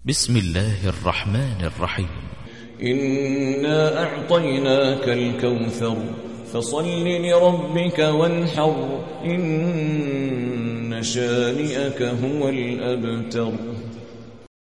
بسم الله الرحمن الرحيم. إنا أعطيناك الكوثر فصل لربك وانحر إن شانئك هو الأبتر.